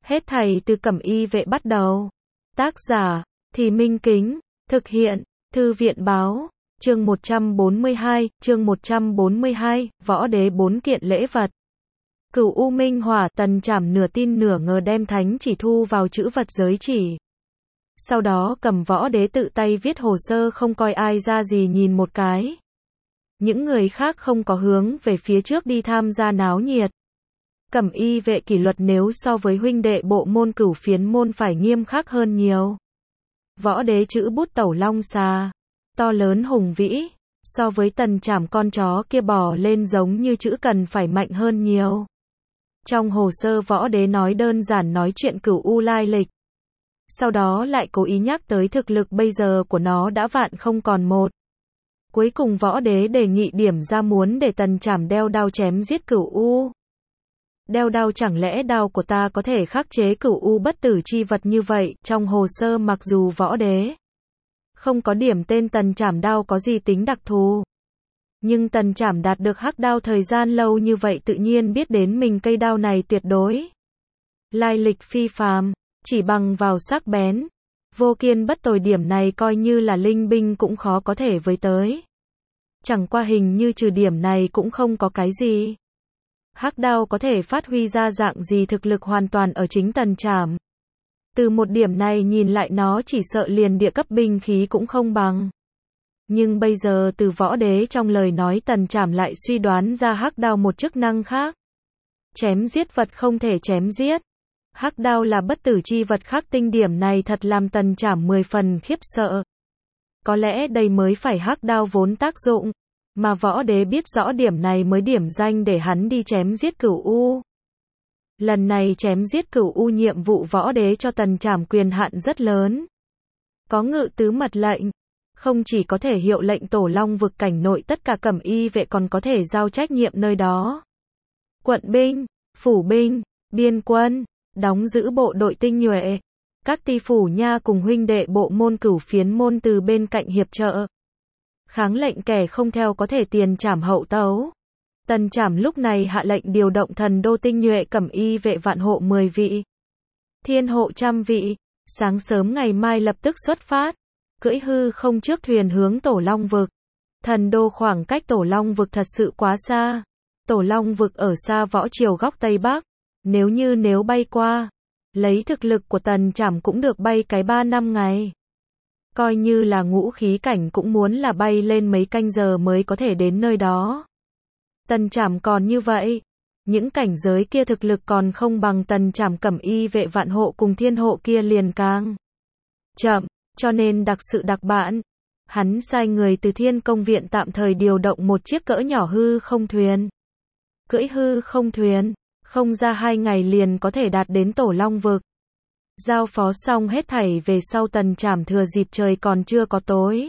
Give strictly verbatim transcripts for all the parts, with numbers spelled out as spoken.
Hết thảy từ Cẩm Y vệ bắt đầu. Tác giả, Thì Minh Kính, thực hiện, Thư viện báo, chương một trăm bốn mươi hai, chương một trăm bốn mươi hai, võ đế bốn kiện lễ vật. Cửu U Minh Hỏa, Tần Trảm nửa tin nửa ngờ đem thánh chỉ thu vào chữ vật giới chỉ. Sau đó cầm võ đế tự tay viết hồ sơ không coi ai ra gì nhìn một cái. Những người khác không có hướng về phía trước đi tham gia náo nhiệt. Cẩm Y vệ kỷ luật nếu so với huynh đệ bộ môn Cửu Phiến môn phải nghiêm khắc hơn nhiều. Võ đế chữ bút Tẩu Long Xà, to lớn hùng vĩ, so với Tần Trảm con chó kia bò lên giống như chữ cần phải mạnh hơn nhiều. Trong hồ sơ võ đế nói đơn giản nói chuyện Cửu U lai lịch. Sau đó lại cố ý nhắc tới thực lực bây giờ của nó đã vạn không còn một. Cuối cùng võ đế đề nghị điểm ra muốn để Tần Trảm đeo đao chém giết Cửu U. Đeo đao, chẳng lẽ đao của ta có thể khắc chế Cửu U bất tử chi vật như vậy? Trong hồ sơ mặc dù võ đế không có điểm tên Tần Trảm đao có gì tính đặc thù, nhưng Tần Trảm đạt được hắc đao thời gian lâu như vậy tự nhiên biết đến mình cây đao này tuyệt đối lai lịch phi phàm, chỉ bằng vào sắc bén, vô kiên bất tồi, điểm này coi như là linh binh cũng khó có thể với tới. Chẳng qua hình như trừ điểm này cũng không có cái gì. Hắc đao có thể phát huy ra dạng gì thực lực hoàn toàn ở chính Tần Trảm. Từ một điểm này nhìn lại nó chỉ sợ liền địa cấp binh khí cũng không bằng. Nhưng bây giờ từ võ đế trong lời nói Tần Trảm lại suy đoán ra hắc đao một chức năng khác. Chém giết vật không thể chém giết. Hắc đao là bất tử chi vật khắc tinh, điểm này thật làm Tần Trảm mười phần khiếp sợ. Có lẽ đây mới phải hắc đao vốn tác dụng. Mà võ đế biết rõ điểm này mới điểm danh để hắn đi chém giết Cửu U. Lần này chém giết Cửu U nhiệm vụ võ đế cho Tần Trảm quyền hạn rất lớn. Có ngự tứ mật lệnh, không chỉ có thể hiệu lệnh Tổ Long vực cảnh nội tất cả Cẩm Y vệ còn có thể giao trách nhiệm nơi đó. Quận binh, phủ binh, biên quân, đóng giữ bộ đội tinh nhuệ, các ty phủ nha cùng huynh đệ bộ môn Cửu Phiến môn từ bên cạnh hiệp trợ. Kháng lệnh kẻ không theo có thể tiền trảm hậu tấu. Tần Trảm lúc này hạ lệnh điều động thần đô tinh nhuệ Cẩm Y vệ vạn hộ mười vị, thiên hộ trăm vị, sáng sớm ngày mai lập tức xuất phát, cưỡi hư không trước thuyền hướng Tổ Long vực. Thần đô khoảng cách Tổ Long vực thật sự quá xa. Tổ Long vực ở xa võ triều góc Tây Bắc, nếu như nếu bay qua, lấy thực lực của Tần Trảm cũng được bay cái ba năm ngày. Coi như là ngũ khí cảnh cũng muốn là bay lên mấy canh giờ mới có thể đến nơi đó. Tần Trảm còn như vậy, những cảnh giới kia thực lực còn không bằng Tần Trảm Cẩm Y vệ vạn hộ cùng thiên hộ kia liền càng chậm, cho nên đặc sự đặc bản, hắn sai người từ Thiên Công viện tạm thời điều động một chiếc cỡ nhỏ hư không thuyền. Cưỡi hư không thuyền, không ra hai ngày liền có thể đạt đến Tổ Long vực. Giao phó xong hết thảy về sau Tần Trảm thừa dịp trời còn chưa có tối,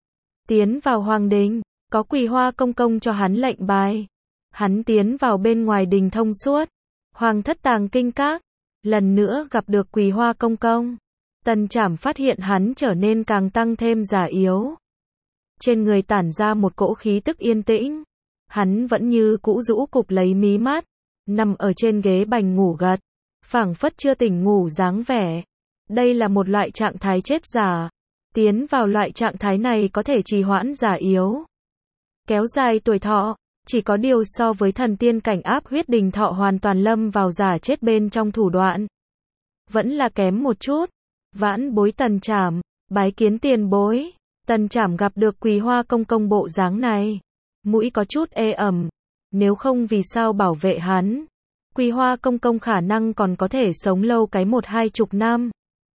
tiến vào hoàng đình, có Quỳ Hoa công công cho hắn lệnh bài. Hắn tiến vào bên ngoài đình thông suốt, hoàng thất tàng kinh các, lần nữa gặp được Quỳ Hoa công công. Tần Trảm phát hiện hắn trở nên càng tăng thêm già yếu. Trên người tản ra một cỗ khí tức yên tĩnh. Hắn vẫn như cũ rũ cụp lấy mí mắt, nằm ở trên ghế bành ngủ gật, phảng phất chưa tỉnh ngủ dáng vẻ. Đây là một loại trạng thái chết giả. Tiến vào loại trạng thái này có thể trì hoãn già yếu, kéo dài tuổi thọ. Chỉ có điều so với thần tiên cảnh áp huyết đình thọ hoàn toàn lâm vào già chết bên trong thủ đoạn, vẫn là kém một chút. Vãn bối Tần Trảm, bái kiến tiền bối. Tần Trảm gặp được Quỳ Hoa công công bộ dáng này, mũi có chút ê ẩm. Nếu không vì sao bảo vệ hắn, Quỳ Hoa công công khả năng còn có thể sống lâu cái một hai chục năm.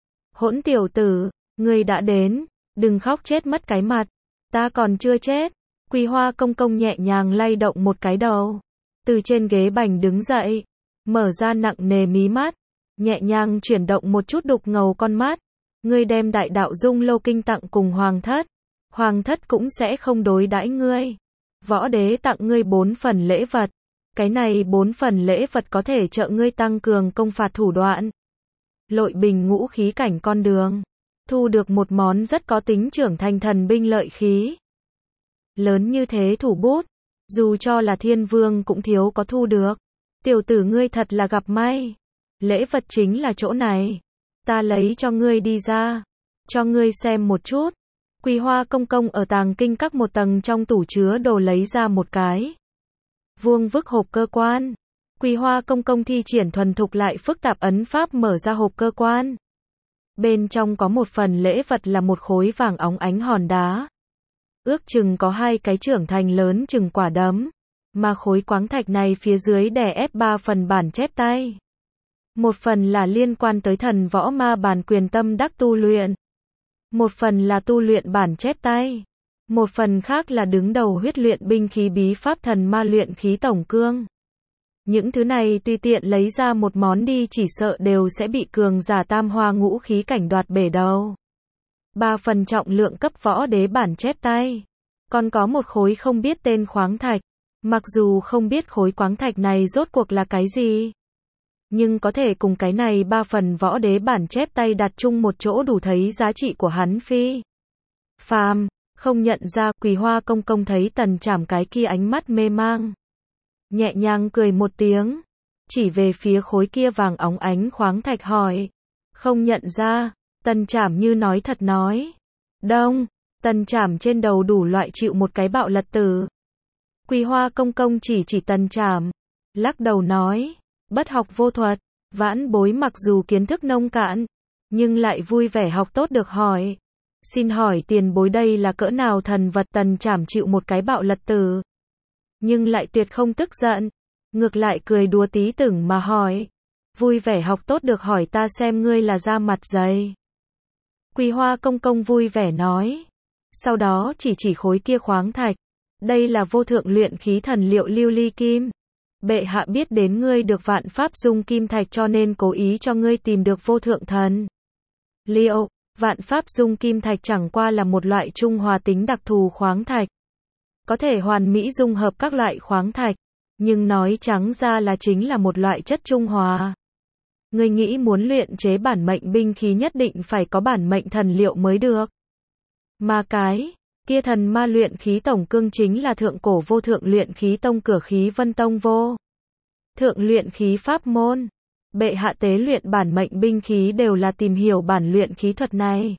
Hỗn tiểu tử, ngươi đã đến, đừng khóc chết mất cái mặt. Ta còn chưa chết. Quỳ Hoa công công nhẹ nhàng lay động một cái đầu, từ trên ghế bành đứng dậy, mở ra nặng nề mí mắt, nhẹ nhàng chuyển động một chút đục ngầu con mắt. Ngươi đem đại đạo dung lô kinh tặng cùng hoàng thất, hoàng thất cũng sẽ không đối đãi ngươi. Võ đế tặng ngươi bốn phần lễ vật, cái này bốn phần lễ vật có thể trợ ngươi tăng cường công phạt thủ đoạn, lội bình ngũ khí cảnh con đường, thu được một món rất có tính trưởng thành thần binh lợi khí. Lớn như thế thủ bút, dù cho là thiên vương cũng thiếu có thu được. Tiểu tử ngươi thật là gặp may. Lễ vật chính là chỗ này. Ta lấy cho ngươi đi ra. Cho ngươi xem một chút. Quỳ Hoa công công ở tàng kinh các một tầng trong tủ chứa đồ lấy ra một cái vuông vức hộp cơ quan. Quỳ Hoa công công thi triển thuần thục lại phức tạp ấn pháp mở ra hộp cơ quan. Bên trong có một phần lễ vật là một khối vàng óng ánh hòn đá. Ước chừng có hai cái trưởng thành lớn chừng quả đấm. Mà khối khoáng thạch này phía dưới đè ép ba phần bản chép tay. Một phần là liên quan tới thần võ ma bản quyền tâm đắc tu luyện. Một phần là tu luyện bản chép tay. Một phần khác là đứng đầu huyết luyện binh khí bí pháp thần ma luyện khí tổng cương. Những thứ này tùy tiện lấy ra một món đi chỉ sợ đều sẽ bị cường giả tam hoa ngũ khí cảnh đoạt bể đầu. Ba phần trọng lượng cấp võ đế bản chép tay. Còn có một khối không biết tên khoáng thạch. Mặc dù không biết khối khoáng thạch này rốt cuộc là cái gì. Nhưng có thể cùng cái này ba phần võ đế bản chép tay đặt chung một chỗ đủ thấy giá trị của hắn phi. Phàm, không nhận ra. Quỳ Hoa công công thấy Tần Trảm cái kia ánh mắt mê mang. Nhẹ nhàng cười một tiếng. Chỉ về phía khối kia vàng óng ánh khoáng thạch hỏi. Không nhận ra. Tần Trảm như nói thật nói. Đông. Tần Trảm trên đầu đủ loại chịu một cái bạo lật tử. Quỳ Hoa công công chỉ chỉ Tần Trảm. Lắc đầu nói. Bất học vô thuật. Vãn bối mặc dù kiến thức nông cạn. Nhưng lại vui vẻ học tốt được hỏi. Xin hỏi tiền bối đây là cỡ nào thần vật? Tần Trảm chịu một cái bạo lật tử. Nhưng lại tuyệt không tức giận. Ngược lại cười đùa tí tưởng mà hỏi. Vui vẻ học tốt được hỏi ta xem ngươi là da mặt dày. Quỳ Hoa công công vui vẻ nói. Sau đó chỉ chỉ khối kia khoáng thạch. Đây là vô thượng luyện khí thần liệu lưu ly kim. Bệ hạ biết đến ngươi được vạn pháp dung kim thạch cho nên cố ý cho ngươi tìm được vô thượng thần liệu. Vạn pháp dung kim thạch chẳng qua là một loại trung hòa tính đặc thù khoáng thạch. Có thể hoàn mỹ dung hợp các loại khoáng thạch. Nhưng nói trắng ra là chính là một loại chất trung hòa. Ngươi nghĩ muốn luyện chế bản mệnh binh khí nhất định phải có bản mệnh thần liệu mới được. Mà cái kia thần ma luyện khí tổng cương chính là thượng cổ vô thượng luyện khí tông cửa khí vân tông vô thượng luyện khí pháp môn. Bệ hạ tế luyện bản mệnh binh khí đều là tìm hiểu bản luyện khí thuật này.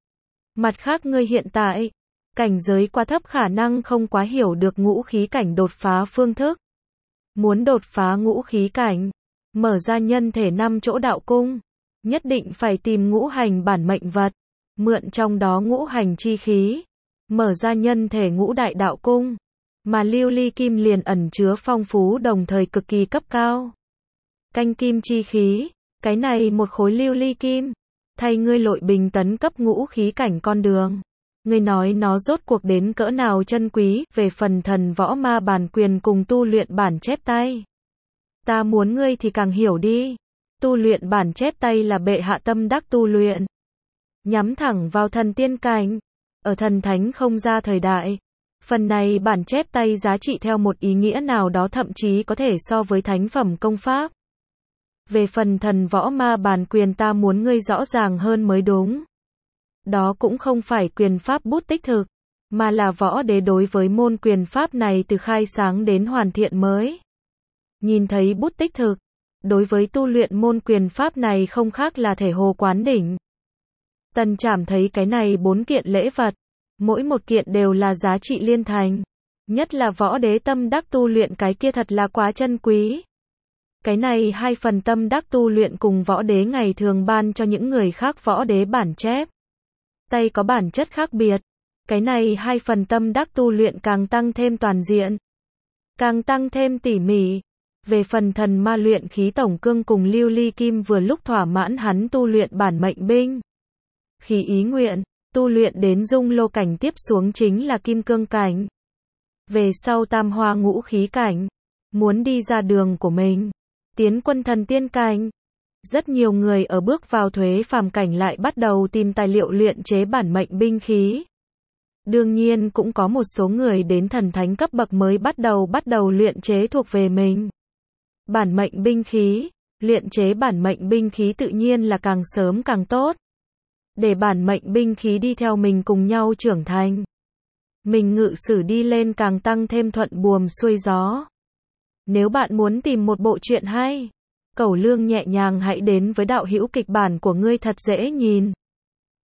Mặt khác ngươi hiện tại, cảnh giới quá thấp khả năng không quá hiểu được ngũ khí cảnh đột phá phương thức. Muốn đột phá ngũ khí cảnh, mở ra nhân thể năm chỗ đạo cung, nhất định phải tìm ngũ hành bản mệnh vật, mượn trong đó ngũ hành chi khí, mở ra nhân thể ngũ đại đạo cung, mà lưu ly kim liền ẩn chứa phong phú đồng thời cực kỳ cấp cao. Canh kim chi khí, cái này một khối lưu ly kim, thay ngươi lội bình tấn cấp ngũ khí cảnh con đường. Ngươi nói nó rốt cuộc đến cỡ nào chân quý, về phần thần võ ma bản quyền cùng tu luyện bản chép tay. Ta muốn ngươi thì càng hiểu đi. Tu luyện bản chép tay là bệ hạ tâm đắc tu luyện. Nhắm thẳng vào thần tiên cảnh. Ở thần thánh không ra thời đại. Phần này bản chép tay giá trị theo một ý nghĩa nào đó thậm chí có thể so với thánh phẩm công pháp. Về phần thần võ ma bản quyền ta muốn ngươi rõ ràng hơn mới đúng. Đó cũng không phải quyền pháp bút tích thực, mà là võ đế đối với môn quyền pháp này từ khai sáng đến hoàn thiện mới. Nhìn thấy bút tích thực, đối với tu luyện môn quyền pháp này không khác là thể hồ quán đỉnh. Tần Trảm thấy cái này bốn kiện lễ vật, mỗi một kiện đều là giá trị liên thành. Nhất là võ đế tâm đắc tu luyện cái kia thật là quá chân quý. Cái này hai phần tâm đắc tu luyện cùng võ đế ngày thường ban cho những người khác võ đế bản chép tay có bản chất khác biệt. Cái này hai phần tâm đắc tu luyện càng tăng thêm toàn diện, càng tăng thêm tỉ mỉ. Về phần thần ma luyện khí tổng cương cùng lưu ly kim vừa lúc thỏa mãn hắn tu luyện bản mệnh binh khí ý nguyện, tu luyện đến dung lô cảnh tiếp xuống chính là kim cương cảnh. Về sau tam hoa ngũ khí cảnh, muốn đi ra đường của mình, tiến quân thần tiên cảnh. Rất nhiều người ở bước vào thuế phàm cảnh lại bắt đầu tìm tài liệu luyện chế bản mệnh binh khí. Đương nhiên cũng có một số người đến thần thánh cấp bậc mới bắt đầu bắt đầu luyện chế thuộc về mình bản mệnh binh khí. Luyện chế bản mệnh binh khí tự nhiên là càng sớm càng tốt. Để bản mệnh binh khí đi theo mình cùng nhau trưởng thành. Mình ngự sử đi lên càng tăng thêm thuận buồm xuôi gió. Nếu bạn muốn tìm một bộ truyện hay, Cẩu Lương nhẹ nhàng hãy đến với đạo hữu kịch bản của ngươi thật dễ nhìn.